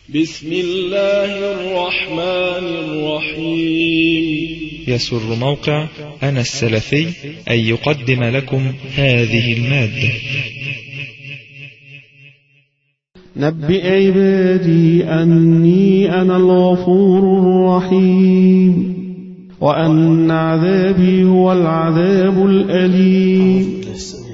بسم الله الرحمن الرحيم. يسر موقع أنا السلفي أن يقدم لكم هذه المادة. نبئ عبادي أني أنا الغفور الرحيم وأن عذابي هو العذاب الأليم.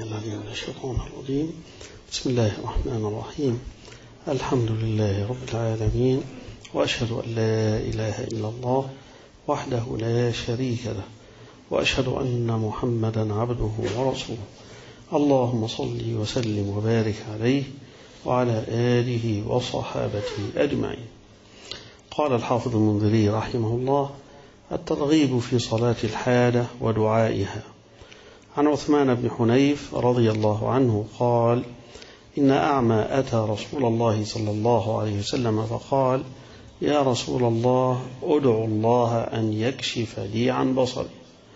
بسم الله الرحمن الرحيم. الحمد لله رب العالمين، وأشهد أن لا إله إلا الله وحده لا شريك له، وأشهد أن محمدا عبده ورسوله. اللهم صل وسلم وبارك عليه وعلى آله وصحابته أجمعين. قال الحافظ المنذري رحمه الله: الترغيب في صلاة الحاجة ودعائها. عن عثمان بن حنيف رضي الله عنه قال: إن أعمى أتى رسول الله صلى الله عليه وسلم فقال: يا رسول الله، أدعو الله أن يكشف لي عن بصري.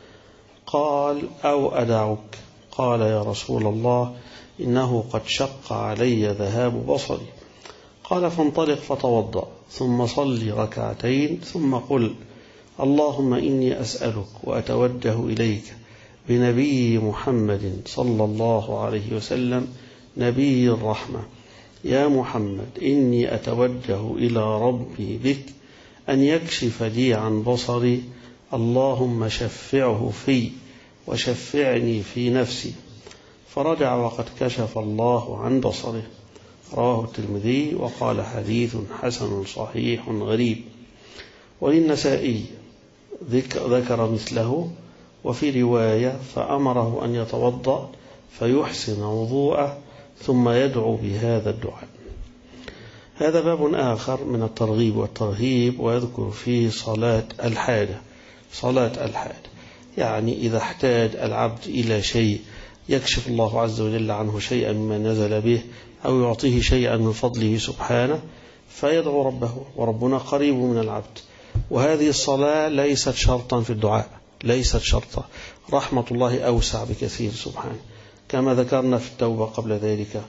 قال: أو أدعك؟ قال: يا رسول الله، إنه قد شق علي ذهاب بصري. قال: فانطلق فتوضأ، ثم صل ركعتين، ثم قل: اللهم إني أسألك وأتوجه إليك بنبي محمد صلى الله عليه وسلم نبي الرحمة. يا محمد، إني أتوجه إلى ربي بك أن يكشف لي عن بصري، اللهم شفعه في وشفعني في نفسي. فرجع وقد كشف الله عن بصره. رواه الترمذي وقال: حديث حسن صحيح غريب. وللنسائي ذكر مثله، وفي رواية: فأمره أن يتوضأ فيحسن وضوءه ثم يدعو بهذا الدعاء. هذا باب آخر من الترغيب والترهيب، ويذكر فيه صلاة الحاجة. صلاة الحاجة يعني إذا احتاج العبد إلى شيء يكشف الله عز وجل عنه شيئا مما نزل به، أو يعطيه شيئا من فضله سبحانه، فيدعو ربه، وربنا قريب من العبد. وهذه الصلاة ليست شرطا في الدعاء، ليست شرطا. رحمة الله أوسع بكثير سبحانه، كما ذكرنا في التوبة قبل ذلك.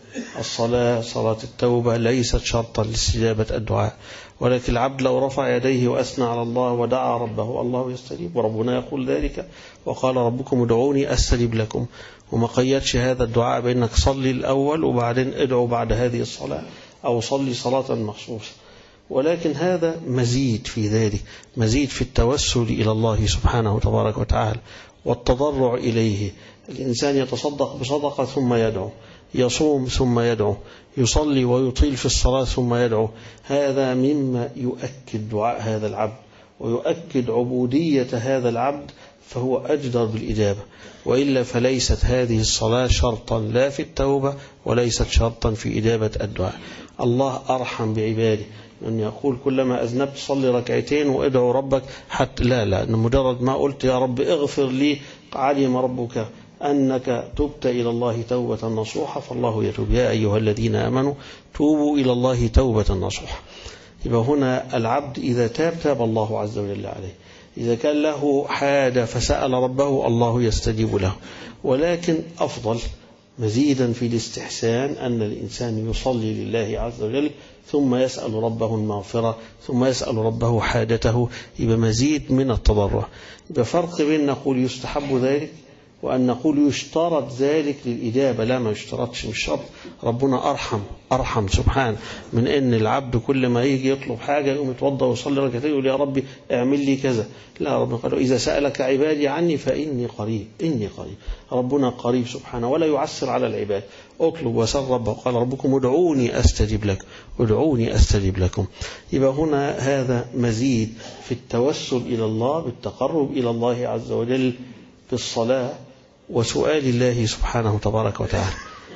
صلاة التوبة ليست شرطا لاستجابة الدعاء، ولكن العبد لو رفع يديه وأثنى على الله ودعا ربه الله يستجيب، وربنا يقول ذلك: وقال ربكم ادعوني أستجب لكم. وما قيدش هذا الدعاء بأنك صلي الأول وبعدين ادعو بعد هذه الصلاة، أو صلي صلاة مخصوصة. ولكن هذا مزيد في ذلك، مزيد في التوسل إلى الله سبحانه تبارك وتعالى والتضرع إليه. الإنسان يتصدق بصدقة ثم يدعو، يصوم ثم يدعو، يصلي ويطيل في الصلاة ثم يدعو. هذا مما يؤكد دعاء هذا العبد ويؤكد عبودية هذا العبد، فهو أجدر بالإجابة. وإلا فليست هذه الصلاة شرطا لا في التوبة، وليست شرطا في إجابة الدعاء. الله أرحم بعباده أن يقول: كلما أذنبت صلي ركعتين وادعو ربك حتى لا مجرد ما قلت يا رب اغفر لي، علم ربك أنك تبت إلى الله توبة نصوحة فالله يتوب. يا أيها الذين آمنوا توبوا إلى الله توبة نصوحة. يبقى هنا العبد إذا تاب الله عز وجل عليه. إذا كان له حاجة فسأل ربه، الله يستجيب له. ولكن أفضل مزيدا في الاستحسان أن الإنسان يصلي لله عز وجل ثم يسأل ربه المغفرة، ثم يسأل ربه حاجته. يبقى مزيد من التضرع. يبقى فرق بين نقول يستحب ذلك وأن نقول يشترط ذلك للإجابة. لا، ما يشترطش، مش شرط. ربنا أرحم سبحانه من أن العبد كل ما يجي يطلب حاجة يقوم يتوضأ ويصلي ركعتين يقول يا ربي اعمل لي كذا. لا، ربنا قال: إذا سألك عبادي عني فإني قريب. إني قريب. ربنا قريب سبحانه ولا يعسر على العباد. اطلب وسل ربه، قال ربكم ادعوني أستجب لكم، ادعوني أستجب لكم. يبقى هنا هذا مزيد في التوسل إلى الله، بالتقرب إلى الله عز وجل في الصلاة وسؤال الله سبحانه تبارك وتعالى.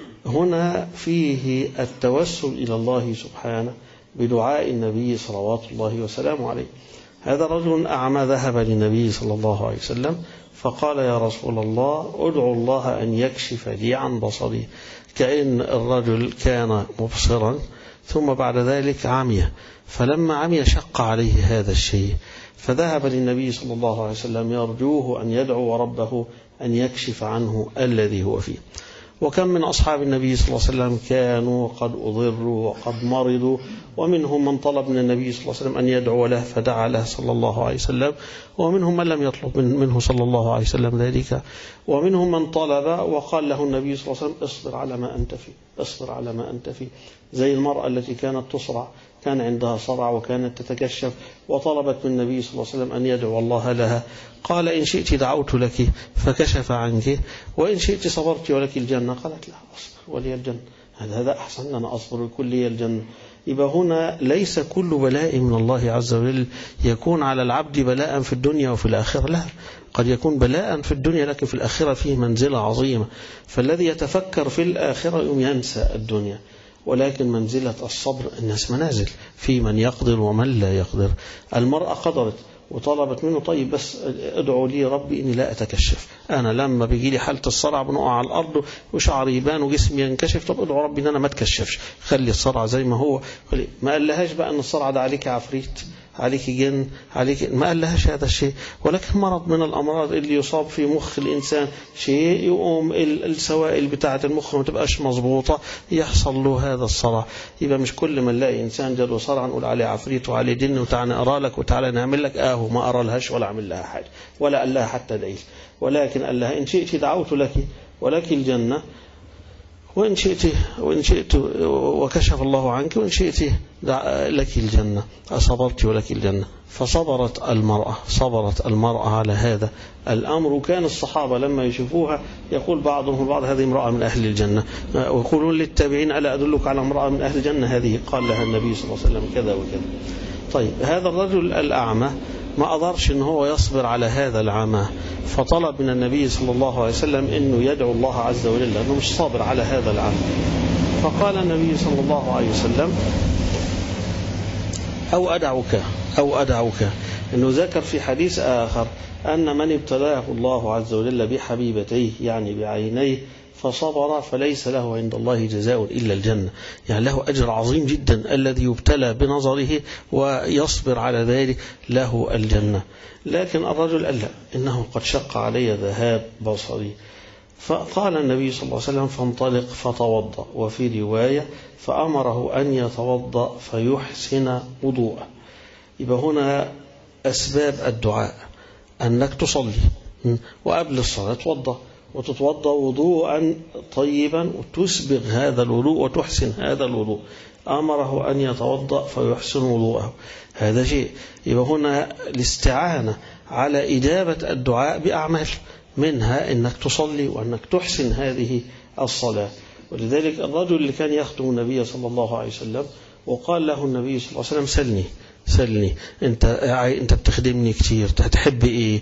هنا فيه التوسل إلى الله سبحانه بدعاء النبي صلوات الله وسلامه عليه. هذا رجل أعمى ذهب للنبي صلى الله عليه وسلم فقال: يا رسول الله، ادعو الله أن يكشف لي عن بصري. كأن الرجل كان مبصرا ثم بعد ذلك عمي، فلما عمي شق عليه هذا الشيء، فذهب للنبي صلى الله عليه وسلم يرجوه أن يدعو ربه أن يكشف عنه الذي هو فيه. وكم من أصحاب النبي صلى الله عليه وسلم كانوا قد أضروا وقد مرضوا، ومنهم من طلب من النبي صلى الله عليه وسلم أن يدعو له فدعا له صلى الله عليه وسلم، ومنهم من لم يطلب منه صلى الله عليه وسلم ذلك، ومنهم من طلب وقال له النبي صلى الله عليه وسلم اصبر على ما أنت فيه، اصبر على ما أنت فيه. زي المرأة التي كانت تصرع، كان عندها صرع وكانت تتكشف وطلبت من النبي صلى الله عليه وسلم أن يدعو الله لها، قال إن شئت دعوت لك فكشف عنك، وإن شئت صبرت ولك الجنة. قالت لا، أصبر ولي الجنة، هذا أحسن، أنا أصبر لكل الجنة. يبقى هنا ليس كل بلاء من الله عز وجل يكون على العبد بلاء في الدنيا وفي الآخرة، لا، قد يكون بلاء في الدنيا لكن في الآخرة فيه منزلة عظيمة. فالذي يتفكر في الآخرة ينسى الدنيا، ولكن منزلة الصبر الناس منازل، في من يقدر ومن لا يقدر. المرأة قدرت وطلبت منه طيب بس ادعوا لي ربي إني لا أتكشف، أنا لما بيجي لي حالة الصرع بنقع على الأرض وشعري يبان وجسمي ينكشف، طب ادعوا ربي إن أنا ما أتكشفش، خلي الصرع زي ما هو. ما قال لهاش بقى أن الصرع ده عليك عفريت، عليك جن، عليك، ما قال لهاش هذا الشيء. ولكن مرض من الأمراض اللي يصاب في مخ الإنسان شيء يقوم السوائل بتاعة المخ ما تبقاش مظبوطة يحصل له هذا الصرع. يبقى مش كل ما نلاقي إنسان جاله صرع نقول عليه عفريت وعليه جن وتعالى نقرأ لك وتعالى نعمل لك، ما أرى لهاش ولا أعمل لها حاجة ولا قال لها حتى دعيل، ولكن قال لها إن شئت دعوت لك ولك الجنة، وإن شئت وكشف الله عنك، وإن شئت لك الجنة، أصبرت ولك الجنة. فصبرت المرأة على هذا الأمر. كان الصحابة لما يشوفوها يقول بعضهم البعض هذه امرأة من أهل الجنة، ويقولون للتابعين ألا أدلك على امرأة من أهل الجنة هذه؟ قال لها النبي صلى الله عليه وسلم كذا وكذا. طيب هذا الرجل الأعمى ما قدرش إن هو يصبر على هذا العمى، فطلب من النبي صلى الله عليه وسلم إنه يدعو الله عز وجل لأنه مش صابر على هذا العمى. فقال النبي صلى الله عليه وسلم أو أدعوك إنه ذكر في حديث آخر أن من ابتلاه الله عز وجل بحبيبتيه يعني بعينيه فصبر فليس له عند الله جزاء إلا الجنة، يعني له أجر عظيم جدا الذي يبتلى بنظره ويصبر على ذلك له الجنة. لكن الرجل قال لا، إنه قد شق علي ذهاب بصري. فقال النبي صلى الله عليه وسلم فانطلق فتوضأ، وفي رواية فأمره أن يتوضأ فيحسن وضوءه. يبقى هنا أسباب الدعاء أنك تصلي وقبل الصلاة وتتوضأ وضوءا طيبا وتسبغ هذا الوضوء وتحسن هذا الوضوء. أمره أن يتوضأ فيحسن وضوءه، هذا شيء. يبقى هنا الاستعانة على إجابة الدعاء بأعمال، منها أنك تصلي وأنك تحسن هذه الصلاة. ولذلك الرجل اللي كان يخدم النبي صلى الله عليه وسلم وقال له النبي صلى الله عليه وسلم سلني انت بتخدمني كتير، تحب ايه؟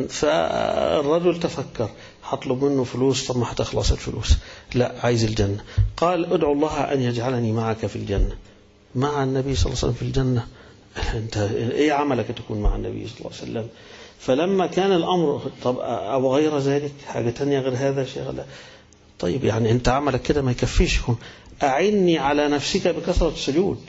فالرجل تفكر، هطلب منه فلوس، طب ما هتخلص الفلوس، لا عايز الجنة. قال ادعو الله أن يجعلني معك في الجنة، مع النبي صلى الله عليه وسلم في الجنة. انت ايه عملك تكون مع النبي صلى الله عليه وسلم؟ فلما كان الأمر طب أو غير ذلك حاجة تانية غير هذا شغلة، طيب يعني انت عملك كده ما يكفيش، أعني على نفسك بكثرة السجود،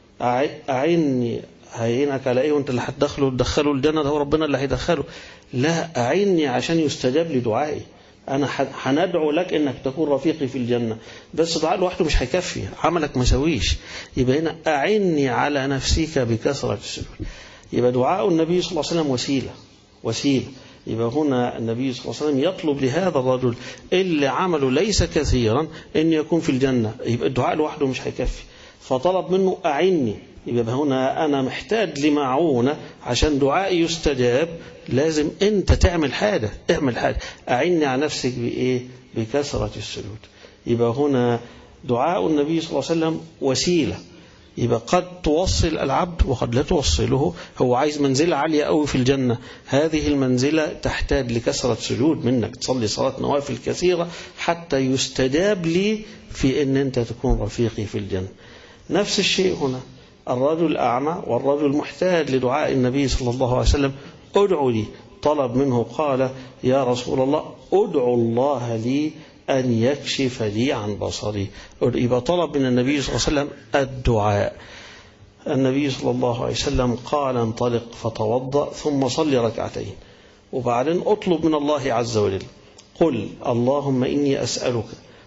أعني، هينك على ايه وانت اللي هتدخله الجنة، ده هو ربنا اللي هيدخله، لا أعني عشان يستجاب لدعائي، أنا هندعو لك إنك تكون رفيقي في الجنة، بس دعاء لوحده مش هيكفي، عملك ما سويش. يبقى هنا أعني على نفسك بكثرة السجود. يبقى دعاء النبي صلى الله عليه وسلم وسيلة. يبقى هنا النبي صلى الله عليه وسلم يطلب لهذا الرجل اللي عمله ليس كثيرا أن يكون في الجنة، يبقى الدعاء لوحده مش هيكفي، فطلب منه أعني. يبقى هنا أنا محتاج لمعونة عشان دعائي يستجاب، لازم أنت تعمل حاجة، أعني على نفسك بإيه؟ بكثرة السجود. يبقى هنا دعاء النبي صلى الله عليه وسلم وسيلة، يبقى قد توصل العبد وقد لا توصله. هو عايز منزلة عالية قوي في الجنة، هذه المنزلة تحتاج لكثرة سجود منك، تصلي صلاة نوافل كثيرة حتى يستجاب لي في أن أنت تكون رفيقي في الجنة. نفس الشيء هنا، الرجل الأعمى والرجل محتاج لدعاء النبي صلى الله عليه وسلم ادعو لي، طلب منه قال يا رسول الله ادعو الله لي أن يكشف لي عن بصري. يبقى طلب من النبي صلى الله عليه وسلم الدعاء. النبي صلى الله عليه وسلم قال انطلق فتوضأ ثم صلي ركعتين، وبعدين اطلب من الله عز وجل، قل اللهم إني أسألك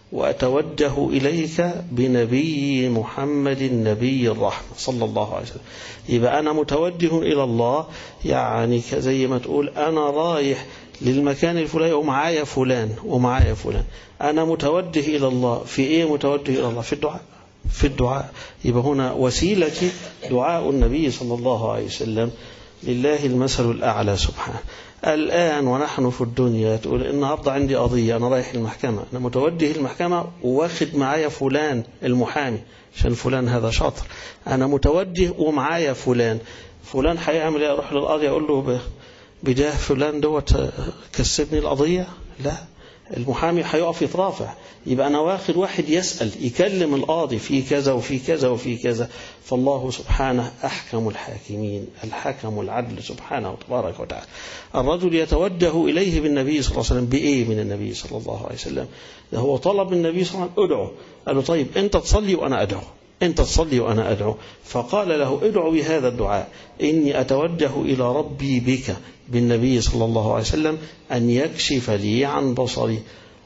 وأتوجه إليك بنبي محمد نبي الرحمة صلى الله عليه وسلم. يبقى أنا متوجه إلى الله، يعني زي ما تقول أنا رايح للمكان الفلاني ومعايا فلان ومعايا فلان. أنا متوجه إلى الله في إيه؟ متوجه إلى الله في الدعاء، في الدعاء. يبقى هنا وسيلتي دعاء النبي صلى الله عليه وسلم، لله المثل الأعلى سبحانه. الآن ونحن في الدنيا تقول النهاردة عندي قضية، أنا رايح المحكمة، أنا متوجه المحكمة واخد معايا فلان المحامي عشان فلان هذا شاطر، أنا متوجه ومعايا فلان هيعمل ايه؟ أروح للقاضي أقول له بجاه فلان دوت كسبني القضية؟ لا، المحامي هيقف يترافع. يبقى أنا واخد واحد يسأل يكلم القاضي في كذا وفي كذا وفي كذا. فالله سبحانه أحكم الحاكمين، الحكم العدل سبحانه وتبارك وتعالى. الرجل يتوجه إليه بالنبي صلى الله عليه وسلم بإيه من النبي صلى الله عليه وسلم؟ هو طلب النبي صلى الله عليه وسلم ادعو، قال له طيب أنت تصلي وأنا أدعو، أنت تصلي وأنا أدعو. فقال له ادعو بهذا الدعاء: إني أتوجه إلى ربي بك بالنبي صلى الله عليه وسلم أن يكشف لي عن بصري،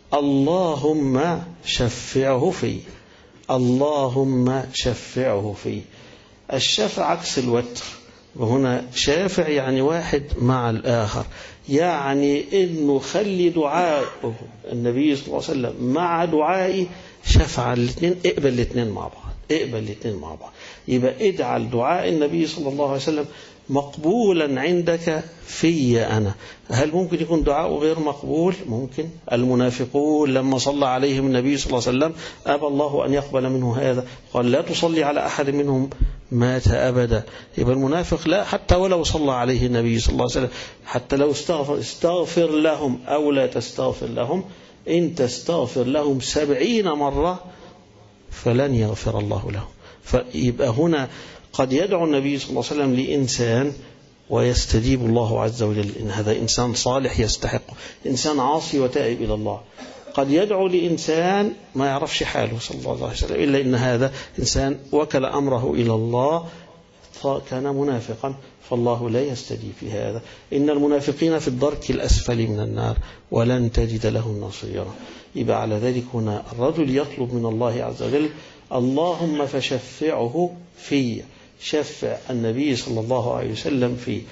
اللهم شفعه في، اللهم شفعه في. الشفع عكس الوتر، وهنا شافع يعني واحد مع الآخر، يعني إنه خلي دعاء النبي صلى الله عليه وسلم مع دعائي شفع الاثنين، اقبل الاثنين مع بعض، اقبل الاثنين مع بعض. يبقى اجعل دعاء النبي صلى الله عليه وسلم مقبولا عندك في أنا. هل ممكن يكون دعاء غير مقبول؟ ممكن. المنافقون لما صلى عليهم النبي صلى الله عليه وسلم أبى الله أن يقبل منه هذا، قال لا تصلي على أحد منهم مات أبدا. يبقى المنافق لا، حتى ولو صلى عليه النبي صلى الله عليه وسلم، حتى لو استغفر لهم أو لا تستغفر لهم، إن تستغفر لهم 70 مرة فلن يغفر الله لهم. فيبقى هنا قد يدعو النبي صلى الله عليه وسلم لإنسان ويستجيب الله عز وجل، إن هذا إنسان صالح يستحق، إنسان عاصي وتائب إلى الله. قد يدعو لإنسان ما يعرفش حاله صلى الله عليه وسلم، إلا إن هذا إنسان وكل أمره إلى الله كان منافقا، فالله لا يستجيب في هذا. إن المنافقين في الدرك الأسفل من النار ولن تجد لهم نصيرا. يبقى على ذلك هنا الرجل يطلب من الله عز وجل: اللهم فشفعه في، شفع النبي صلى الله عليه وسلم فيه،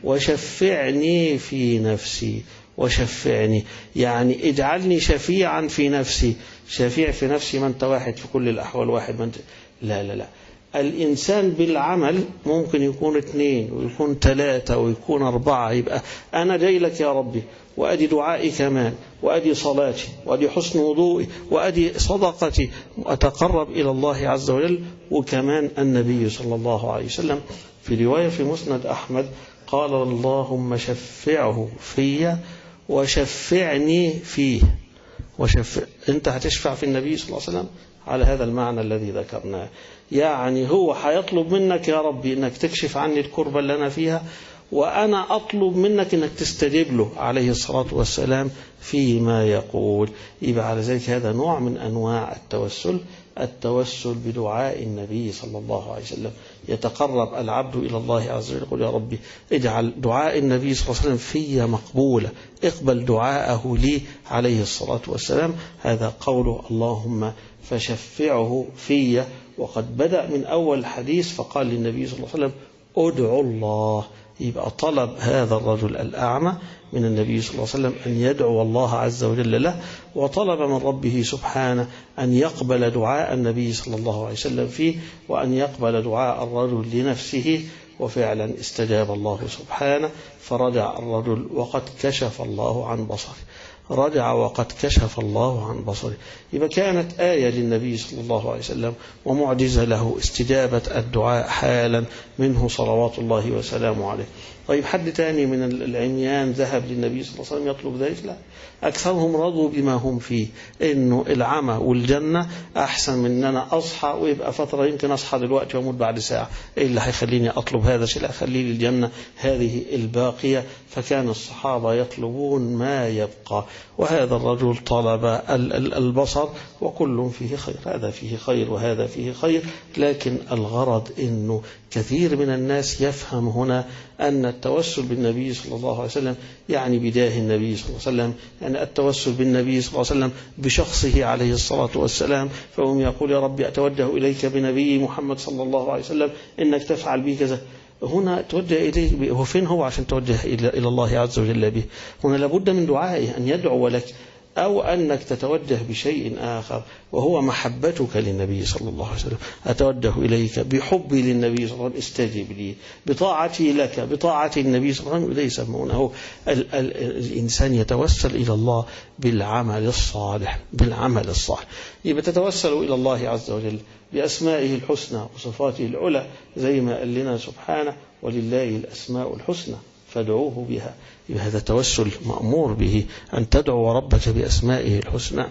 وشفعني في نفسي، وشفعني يعني اجعلني شفيعا في نفسي. شفيع في نفسي ما أنت واحد في كل الأحوال، واحد ما أنت، لا لا لا. الإنسان بالعمل ممكن يكون 2 ويكون 3 ويكون 4. يبقى أنا جاي لك يا ربي، وأدي دعائي كمان، وأدي صلاتي، وأدي حسن وضوئي، وأدي صدقتي، أتقرب إلى الله عز وجل. وكمان النبي صلى الله عليه وسلم في رواية في مسند أحمد قال: اللهم شفعه في وشفعني فيه. أنت هتشفع في النبي صلى الله عليه وسلم على هذا المعنى الذي ذكرناه. يعني هو هيطلب منك يا ربي أنك تكشف عني الكربة اللي أنا فيها، وأنا أطلب منك أنك تستجيب له عليه الصلاة والسلام فيما يقول. يبقى على ذلك هذا نوع من أنواع التوسل، التوسل بدعاء النبي صلى الله عليه وسلم. يتقرب العبد إلى الله عز وجل يقول: يا ربي اجعل دعاء النبي صلى الله عليه وسلم في مقبولة، اقبل دعاءه لي عليه الصلاة والسلام. هذا قوله اللهم فشفعه في. وقد بدأ من أول الحديث فقال للنبي صلى الله عليه وسلم: ادعوا الله. يبقى طلب هذا الرجل الأعمى من النبي صلى الله عليه وسلم أن يدعو الله عز وجل له، وطلب من ربه سبحانه أن يقبل دعاء النبي صلى الله عليه وسلم فيه، وأن يقبل دعاء الرجل لنفسه. وفعلا استجاب الله سبحانه، فرجع الرجل وقد كشف الله عن بصره، رجع وقد كشف الله عن بصره. يبقى كانت آية للنبي صلى الله عليه وسلم ومعجزة له استجابة الدعاء حالا منه صلوات الله وسلامه عليه. طيب حد تاني من العميان ذهب للنبي صلى الله عليه وسلم يطلب ذلك؟ لا، أكثرهم رضوا بما هم فيه، إنه العمى والجنة أحسن من أن أنا أصحى ويبقى فترة، يمكن أصحى دلوقتي وأموت بعد ساعة، إيه اللي هيخليني أطلب هذا الشيء؟ لا، خلي لي الجنة هذه الباقية. فكان الصحابة يطلبون ما يبقى. وهذا الرجل طلب البصر، وكل فيه خير، هذا فيه خير وهذا فيه خير. لكن الغرض أنه كثير من الناس يفهم هنا أن التوسل بالنبي صلى الله عليه وسلم يعني بداه النبي صلى الله عليه وسلم، يعني التوسل بالنبي صلى الله عليه وسلم بشخصه عليه الصلاة والسلام. فهم يقول: يا ربي أتوجه إليك بنبي محمد صلى الله عليه وسلم إنك تفعل بي كذا. هنا توجه إليه، هو فين هو عشان توجه إلى الله عز وجل به؟ هنا لابد من دعائه أن يدعو لك، أو أنك تتوجه بشيء آخر وهو محبتك للنبي صلى الله عليه وسلم. أتوجه إليك بحبي للنبي صلى الله عليه وسلم، استجب لي، بطاعتي لك، بطاعة النبي صلى الله عليه وسلم. ليس يسمونه الإنسان يتوسل إلى الله بالعمل الصالح، بالعمل الصالح. يبقى تتوسل إلى الله عز وجل بأسمائه الحسنى وصفاته العلى، زي ما قال لنا سبحانه: ولله الأسماء الحسنى فادعوه بها. يبقى هذا توسل مأمور به، أن تدعو ربك بأسمائه الحسنى.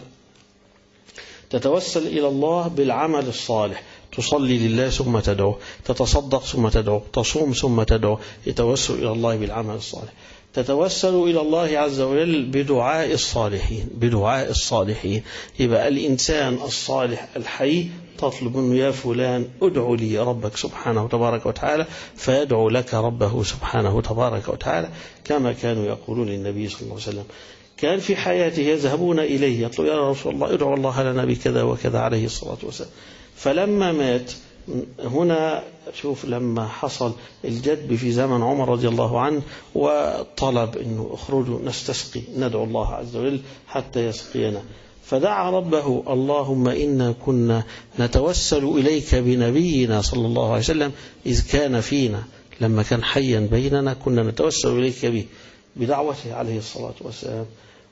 تتوسل إلى الله بالعمل الصالح، تصلي لله ثم تدعو، تتصدق ثم تدعو، تصوم ثم تدعو. يتوسل إلى الله بالعمل الصالح. تتوسل إلى الله عز وجل بدعاء الصالحين، بدعاء الصالحين. يبقى الإنسان الصالح الحي تطلب منه: يا فلان ادعو لي ربك سبحانه وتبارك وتعالى، فيدعو لك ربه سبحانه وتبارك وتعالى، كما كانوا يقولون للنبي صلى الله عليه وسلم. كان في حياته يذهبون إليه يطلب: يا رسول الله ادعو الله لنا بكذا وكذا عليه الصلاة والسلام. فلما مات، هنا شوف لما حصل الجدب في زمن عمر رضي الله عنه، وطلب أنه اخرجوا نستسقي، ندعو الله عز وجل حتى يسقينا. فدعا ربه: اللهم إنا كنا نتوسل إليك بنبينا صلى الله عليه وسلم إذ كان فينا، لما كان حيا بيننا كنا نتوسل إليك به بدعوته عليه الصلاة والسلام،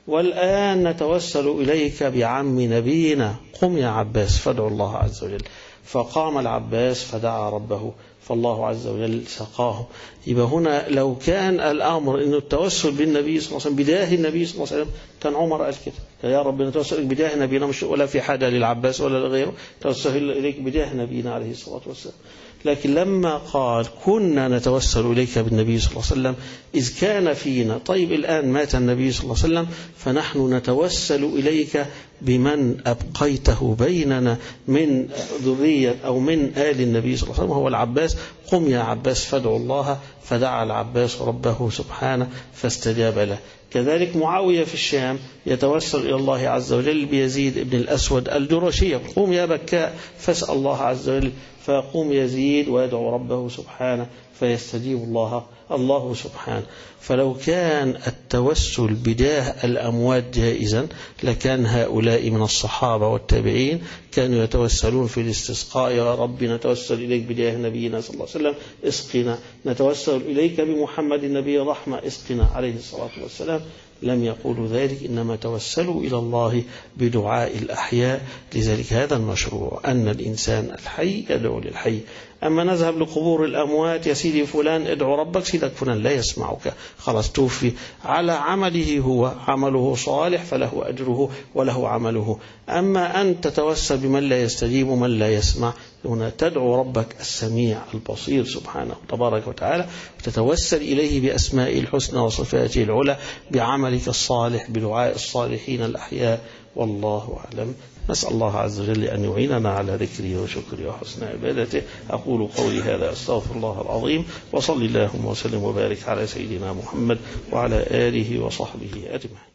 والآن نتوسل إليك بعم نبينا، قم يا عباس فادعو الله عز وجل. فقام العباس فدعا ربه، فالله عز وجل سقاه. يبقى هنا لو كان الأمر إنه التوسل بالنبي صلى الله عليه وسلم بداه النبي صلى الله عليه وسلم، كان عمر قال كده: يا رب نتوسل بداه نبينا، مش ولا في حاجة للعباس ولا لغيره، توسل إليك بداه نبينا عليه الصلاة والسلام. لكن لما قال: كنا نتوسل إليك بالنبي صلى الله عليه وسلم إذ كان فينا، طيب الآن مات النبي صلى الله عليه وسلم، فنحن نتوسل إليك بمن أبقيته بيننا من ذرية أو من آل النبي صلى الله عليه وسلم، وهو العباس. قم يا عباس فادعو الله. فدعا العباس ربه سبحانه فاستجاب له. كذلك معاوية في الشام يتوسل إلى الله عز وجل بيزيد بن الأسود الجرشي: قم يا بكاء فاسأل الله عز وجل. فيقوم يزيد ويدعو ربه سبحانه فيستجيب الله سبحانه. فلو كان التوسل بداه الأموات جائزا، لكان هؤلاء من الصحابة والتابعين كانوا يتوسلون في الاستسقاء: يا رب نتوسل إليك بداه نبينا صلى الله عليه وسلم اسقنا، نتوسل إليك بمحمد النبي الرحمة اسقنا عليه الصلاة والسلام. لم يقولوا ذلك، إنما توسلوا إلى الله بدعاء الأحياء. لذلك هذا المشروع، أن الإنسان الحي يدعو للحي. أما نذهب لقبور الأموات: يا سيدي فلان ادعو ربك، سيدك فلان لا يسمعك، خلاص توفي على عمله، هو عمله صالح فله أجره وله عمله. أما أن تتوسل بمن لا يستجيب ومن لا يسمع، هنا تدعو ربك السميع البصير سبحانه تبارك وتعالى، وتتوسل إليه بأسماء الحسنى وصفاته العلى، بعملك الصالح، بدعاء الصالحين الأحياء. والله أعلم. نسأل الله عز وجل أن يعيننا على ذكره وشكره وحسن عبادته. أقول قولي هذا، أستغفر الله العظيم، وصلي اللهم وسلم وبارك على سيدنا محمد وعلى آله وصحبه أجمعين.